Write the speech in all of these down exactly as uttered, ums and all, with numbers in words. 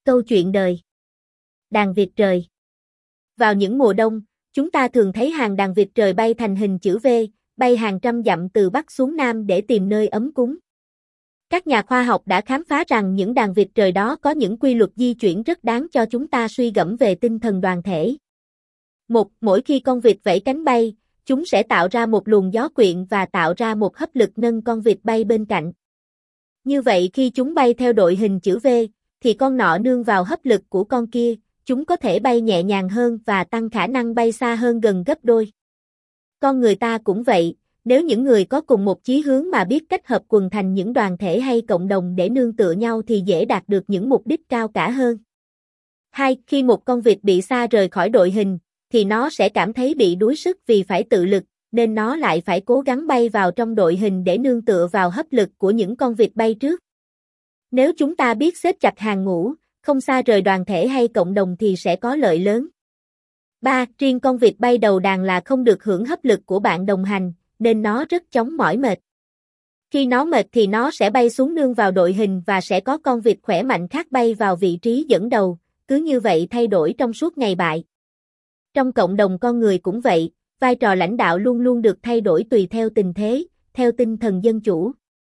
Câu chuyện đời. Đàn vịt trời. Vào những mùa đông, chúng ta thường thấy hàng đàn vịt trời bay thành hình chữ V, bay hàng trăm dặm từ Bắc xuống Nam để tìm nơi ấm cúng. Các nhà khoa học đã khám phá rằng những đàn vịt trời đó có những quy luật di chuyển rất đáng cho chúng ta suy gẫm về tinh thần đoàn thể. Một, mỗi khi con vịt vẫy cánh bay, chúng sẽ tạo ra một luồng gió quyện và tạo ra một hấp lực nâng con vịt bay bên cạnh. Như vậy khi chúng bay theo đội hình chữ V, thì con nọ nương vào hấp lực của con kia, chúng có thể bay nhẹ nhàng hơn và tăng khả năng bay xa hơn gần gấp đôi. Con người ta cũng vậy, nếu những người có cùng một chí hướng mà biết cách hợp quần thành những đoàn thể hay cộng đồng để nương tựa nhau thì dễ đạt được những mục đích cao cả hơn. Hai, khi một con vịt bị xa rời khỏi đội hình, thì nó sẽ cảm thấy bị đuối sức vì phải tự lực, nên nó lại phải cố gắng bay vào trong đội hình để nương tựa vào hấp lực của những con vịt bay trước. Nếu chúng ta biết xếp chặt hàng ngũ, không xa rời đoàn thể hay cộng đồng thì sẽ có lợi lớn. ba. Riêng con vịt bay đầu đàn là không được hưởng hấp lực của bạn đồng hành, nên nó rất chóng mỏi mệt. Khi nó mệt thì nó sẽ bay xuống nương vào đội hình và sẽ có con vịt khỏe mạnh khác bay vào vị trí dẫn đầu, cứ như vậy thay đổi trong suốt ngày bại. Trong cộng đồng con người cũng vậy, vai trò lãnh đạo luôn luôn được thay đổi tùy theo tình thế, theo tinh thần dân chủ.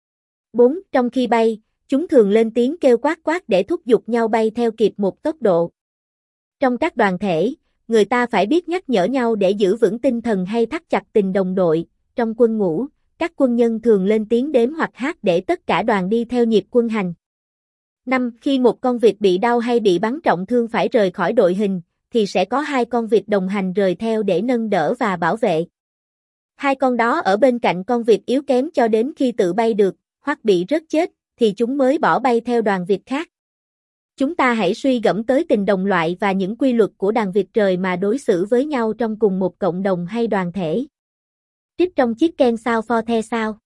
bốn. Trong khi bay, chúng thường lên tiếng kêu quát quát để thúc giục nhau bay theo kịp một tốc độ. Trong các đoàn thể, người ta phải biết nhắc nhở nhau để giữ vững tinh thần hay thắt chặt tình đồng đội. Trong quân ngũ, các quân nhân thường lên tiếng đếm hoặc hát để tất cả đoàn đi theo nhịp quân hành. năm. Khi một con vịt bị đau hay bị bắn trọng thương phải rời khỏi đội hình, thì sẽ có hai con vịt đồng hành rời theo để nâng đỡ và bảo vệ. Hai con đó ở bên cạnh con vịt yếu kém cho đến khi tự bay được, hoặc bị rớt chết, thì chúng mới bỏ bay theo đoàn vịt khác. Chúng ta hãy suy gẫm tới tình đồng loại và những quy luật của đàn vịt trời mà đối xử với nhau trong cùng một cộng đồng hay đoàn thể. Trích trong chiếc Ken Sao For The Sao.